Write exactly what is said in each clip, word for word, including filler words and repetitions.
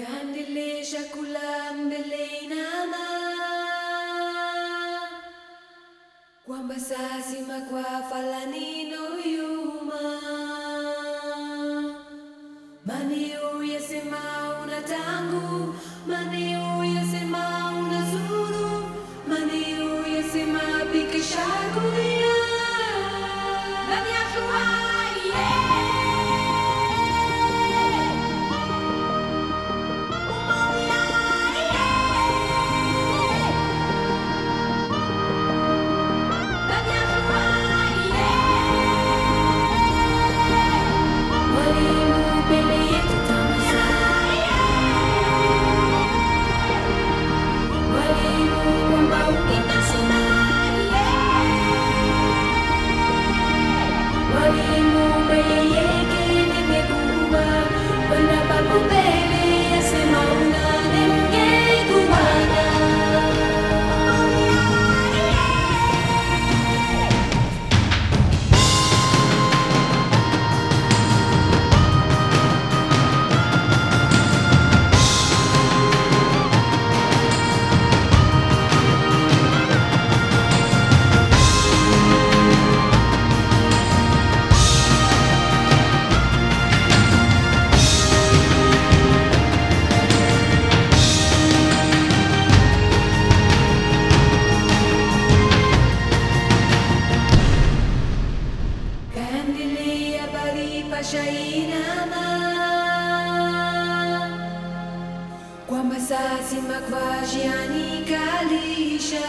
Kandilisha kulambele nama kwamba sazima kwa falanino yuma mani uyasema una tangu mani uyasema una zuru mani uyasema bikishakulia nani yakuwa Shainama kwamba sazima kwa jiani kalisha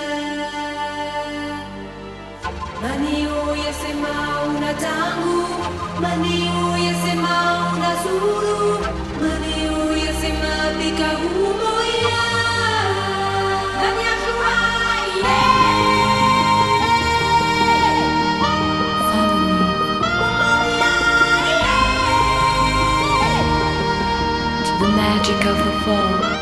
mani uyasema una tangu mani uyasema una zuru mani uyasema bika umoya nani yakuwa the magic of the fall.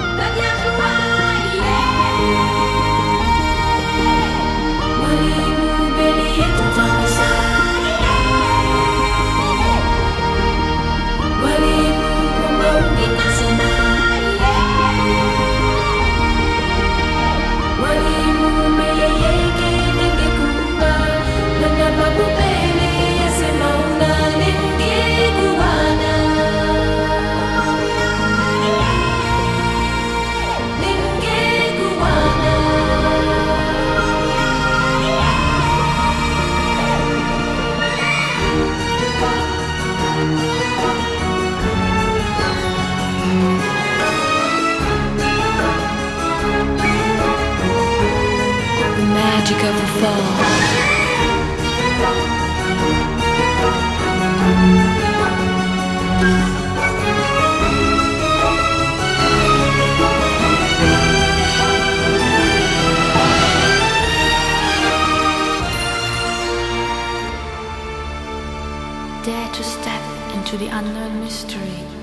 Magic of the fall. Dare to step into the unknown mystery.